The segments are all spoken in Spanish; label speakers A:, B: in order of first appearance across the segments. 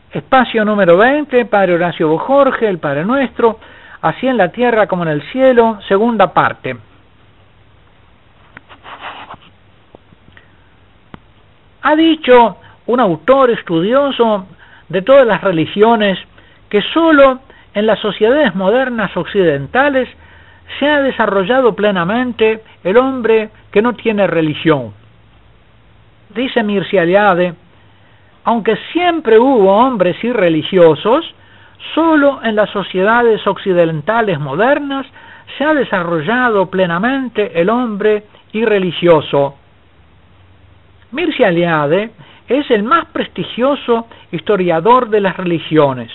A: Espacio número 20, Padre Horacio Bojorge, el Padre Nuestro, así en la tierra como en el cielo, segunda parte. Ha dicho un autor estudioso de todas las religiones que solo en las sociedades modernas occidentales se ha desarrollado plenamente el hombre que no tiene religión. Dice Mircea Eliade, aunque siempre hubo hombres irreligiosos, solo en las sociedades occidentales modernas se ha desarrollado plenamente el hombre irreligioso. Mircea Eliade es el más prestigioso historiador de las religiones.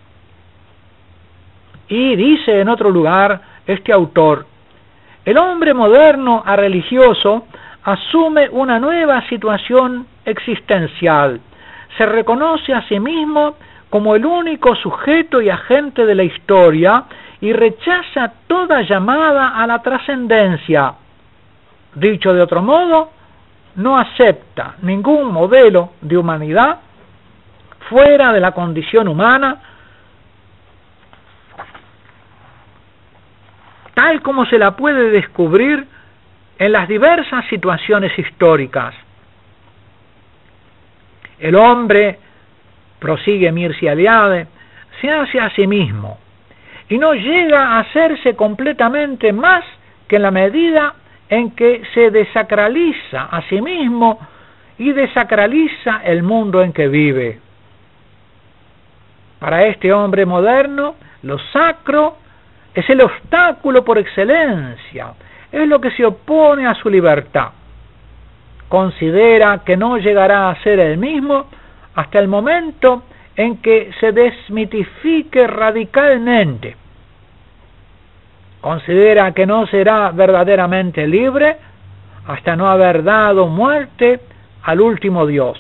A: Y dice en otro lugar este autor, el hombre moderno a religioso asume una nueva situación existencial. Se reconoce a sí mismo como el único sujeto y agente de la historia y rechaza toda llamada a la trascendencia. Dicho de otro modo, no acepta ningún modelo de humanidad fuera de la condición humana, tal como se la puede descubrir en las diversas situaciones históricas. El hombre, prosigue Mircea Eliade, se hace a sí mismo y no llega a hacerse completamente más que en la medida en que se desacraliza a sí mismo y desacraliza el mundo en que vive. Para este hombre moderno, lo sacro es el obstáculo por excelencia, es lo que se opone a su libertad. Considera que no llegará a ser el mismo hasta el momento en que se desmitifique radicalmente. Considera que no será verdaderamente libre hasta no haber dado muerte al último Dios.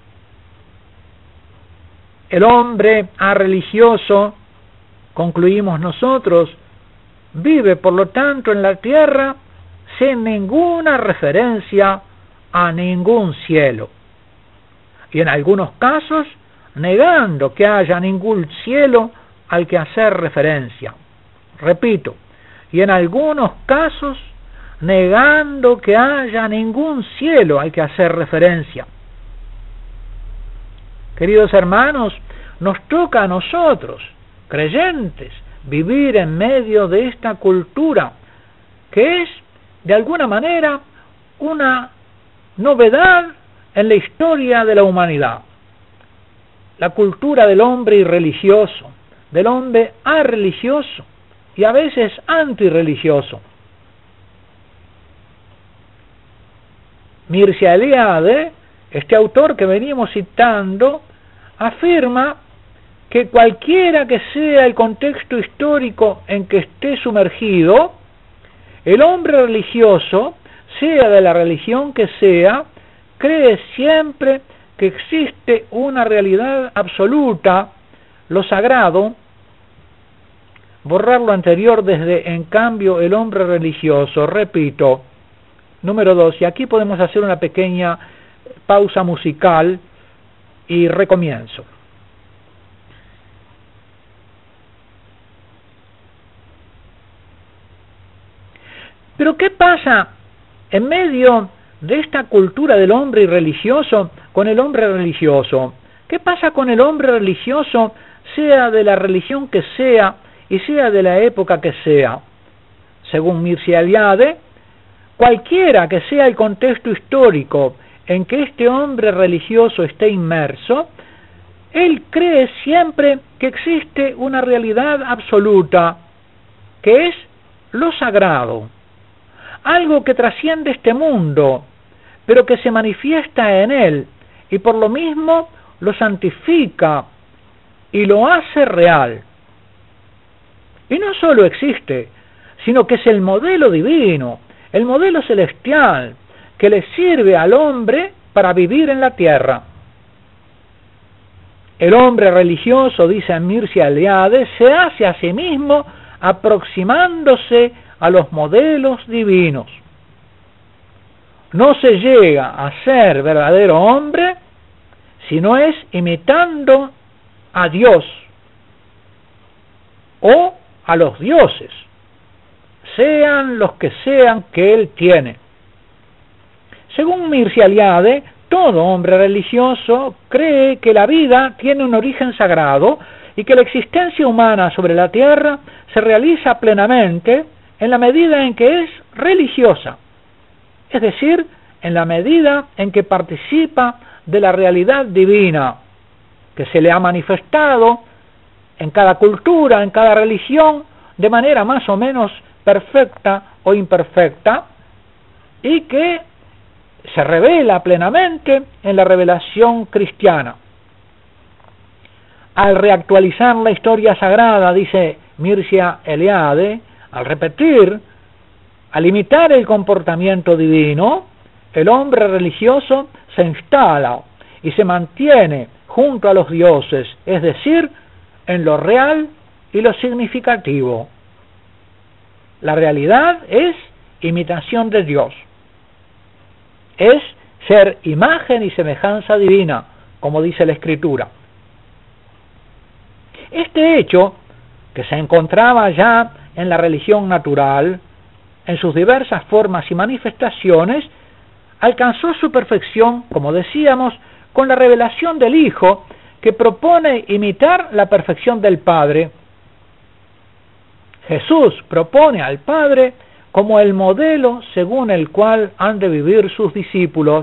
A: El hombre religioso, concluimos nosotros, vive por lo tanto en la tierra sin ninguna referencia a ningún cielo, y en algunos casos negando que haya ningún cielo al que hacer referencia. Repito, y en algunos casos negando que haya ningún cielo al que hacer referencia. Queridos hermanos, nos toca a nosotros, creyentes, vivir en medio de esta cultura que es, de alguna manera, una novedad en la historia de la humanidad. La cultura del hombre irreligioso, del hombre arreligioso y a veces antirreligioso. Mircea Eliade, este autor que venimos citando, afirma que cualquiera que sea el contexto histórico en que esté sumergido, el hombre religioso, sea de la religión que sea, cree siempre que existe una realidad absoluta, lo sagrado. Borrar lo anterior desde, en cambio, el hombre religioso. Repito, número 2, y aquí podemos hacer una pequeña pausa musical y recomienzo. Pero ¿qué pasa en medio de esta cultura del hombre irreligioso con el hombre religioso? ¿Qué pasa con el hombre religioso, sea de la religión que sea y sea de la época que sea? Según Mircea Eliade, cualquiera que sea el contexto histórico en que este hombre religioso esté inmerso, él cree siempre que existe una realidad absoluta, que es lo sagrado. Algo que trasciende este mundo, pero que se manifiesta en él, y por lo mismo lo santifica y lo hace real. Y no solo existe, sino que es el modelo divino, el modelo celestial, que le sirve al hombre para vivir en la tierra. El hombre religioso, dice Mircea Eliade, se hace a sí mismo aproximándose a los modelos divinos. No se llega a ser verdadero hombre si no es imitando a Dios o a los dioses, sean los que sean que él tiene. Según Mircea Eliade, todo hombre religioso cree que la vida tiene un origen sagrado y que la existencia humana sobre la tierra se realiza plenamente en la medida en que es religiosa, es decir, en la medida en que participa de la realidad divina que se le ha manifestado en cada cultura, en cada religión, de manera más o menos perfecta o imperfecta, y que se revela plenamente en la revelación cristiana. Al reactualizar la historia sagrada, dice Mircea Eliade, al repetir, al imitar el comportamiento divino, el hombre religioso se instala y se mantiene junto a los dioses, es decir, en lo real y lo significativo. La realidad es imitación de Dios. Es ser imagen y semejanza divina, como dice la Escritura. Este hecho, que se encontraba ya en la religión natural, en sus diversas formas y manifestaciones, alcanzó su perfección, como decíamos, con la revelación del Hijo, que propone imitar la perfección del Padre. Jesús propone al Padre como el modelo según el cual han de vivir sus discípulos.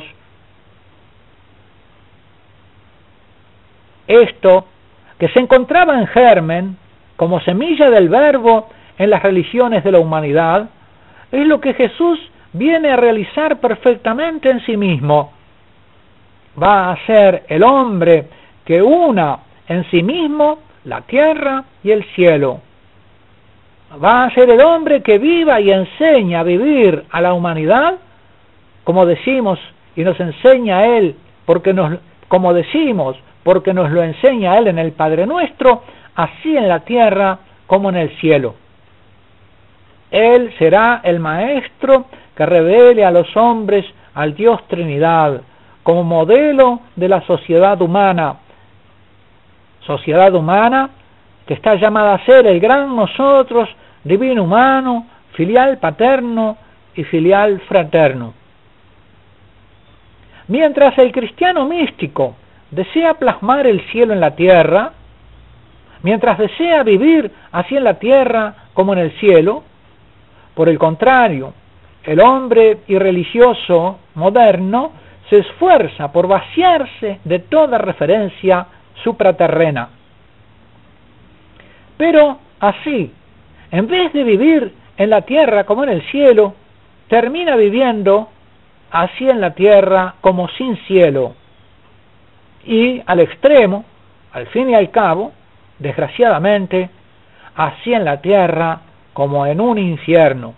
A: Esto, que se encontraba en germen, como semilla del verbo en las religiones de la humanidad, es lo que Jesús viene a realizar perfectamente en sí mismo. Va a ser el hombre que una en sí mismo la tierra y el cielo. Va a ser el hombre que viva y enseña a vivir a la humanidad, como decimos, y nos enseña a él, como decimos, porque nos lo enseña a él en el Padre Nuestro, así en la tierra como en el cielo. Él será el maestro que revele a los hombres al Dios Trinidad, como modelo de la sociedad humana que está llamada a ser el gran nosotros, divino humano, filial paterno y filial fraterno. Mientras el cristiano místico desea plasmar el cielo en la tierra, mientras desea vivir así en la tierra como en el cielo, por el contrario, el hombre irreligioso moderno se esfuerza por vaciarse de toda referencia supraterrena. Pero así, en vez de vivir en la tierra como en el cielo, termina viviendo así en la tierra como sin cielo. Y al extremo, al fin y al cabo, desgraciadamente, así en la tierra como en un infierno.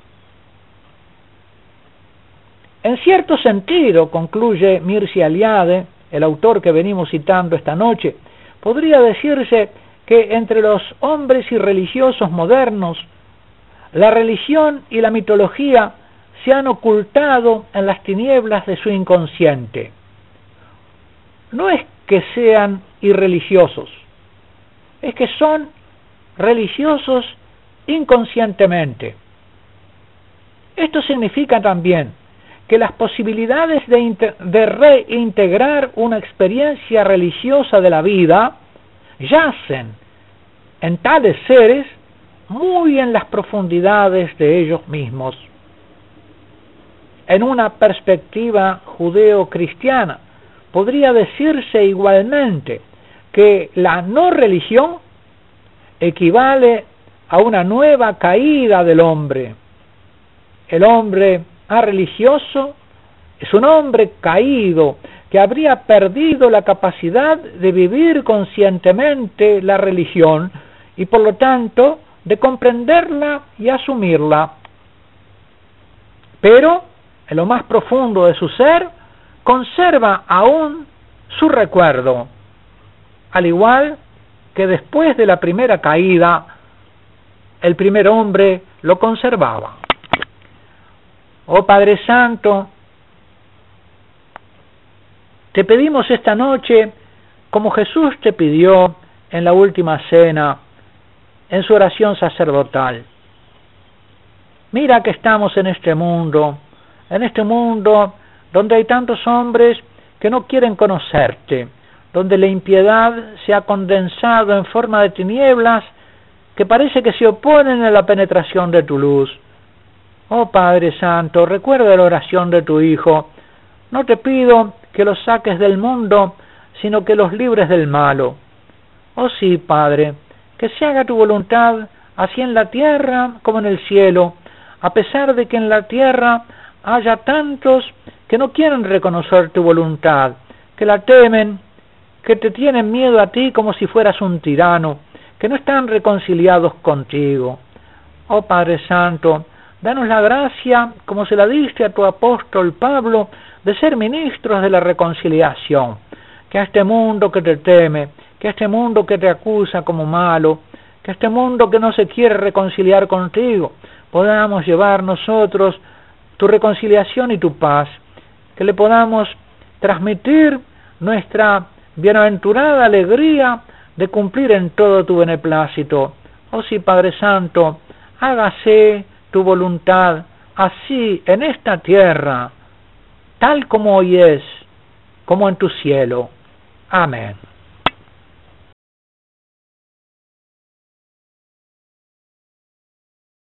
A: En cierto sentido, concluye Mircea Eliade, el autor que venimos citando esta noche, podría decirse que entre los hombres y religiosos modernos, la religión y la mitología se han ocultado en las tinieblas de su inconsciente. No es que sean irreligiosos, es que son religiosos inconscientemente. Esto significa también que las posibilidades de reintegrar una experiencia religiosa de la vida yacen en tales seres muy en las profundidades de ellos mismos. En una perspectiva judeo-cristiana, podría decirse igualmente que la no religión equivale a una nueva caída del hombre. El hombre religioso es un hombre caído que habría perdido la capacidad de vivir conscientemente la religión y por lo tanto de comprenderla y asumirla. Pero en lo más profundo de su ser conserva aún su recuerdo, al igual que después de la primera caída el primer hombre lo conservaba. Oh Padre Santo, te pedimos esta noche como Jesús te pidió en la última cena, en su oración sacerdotal. Mira que estamos en este mundo donde hay tantos hombres que no quieren conocerte, donde la impiedad se ha condensado en forma de tinieblas que parece que se oponen a la penetración de tu luz. Oh Padre Santo, recuerda la oración de tu Hijo. No te pido que los saques del mundo, sino que los libres del malo. Oh sí, Padre, que se haga tu voluntad, así en la tierra como en el cielo, a pesar de que en la tierra haya tantos que no quieren reconocer tu voluntad, que la temen, que te tienen miedo a ti como si fueras un tirano, que no están reconciliados contigo. Oh Padre Santo, danos la gracia, como se la diste a tu apóstol Pablo, de ser ministros de la reconciliación, que a este mundo que te teme, que a este mundo que te acusa como malo, que a este mundo que no se quiere reconciliar contigo, podamos llevar nosotros tu reconciliación y tu paz, que le podamos transmitir nuestra bienaventurada alegría de cumplir en todo tu beneplácito. Oh sí, Padre Santo, hágase tu voluntad, así en esta tierra, tal como hoy es, como en tu cielo. Amén.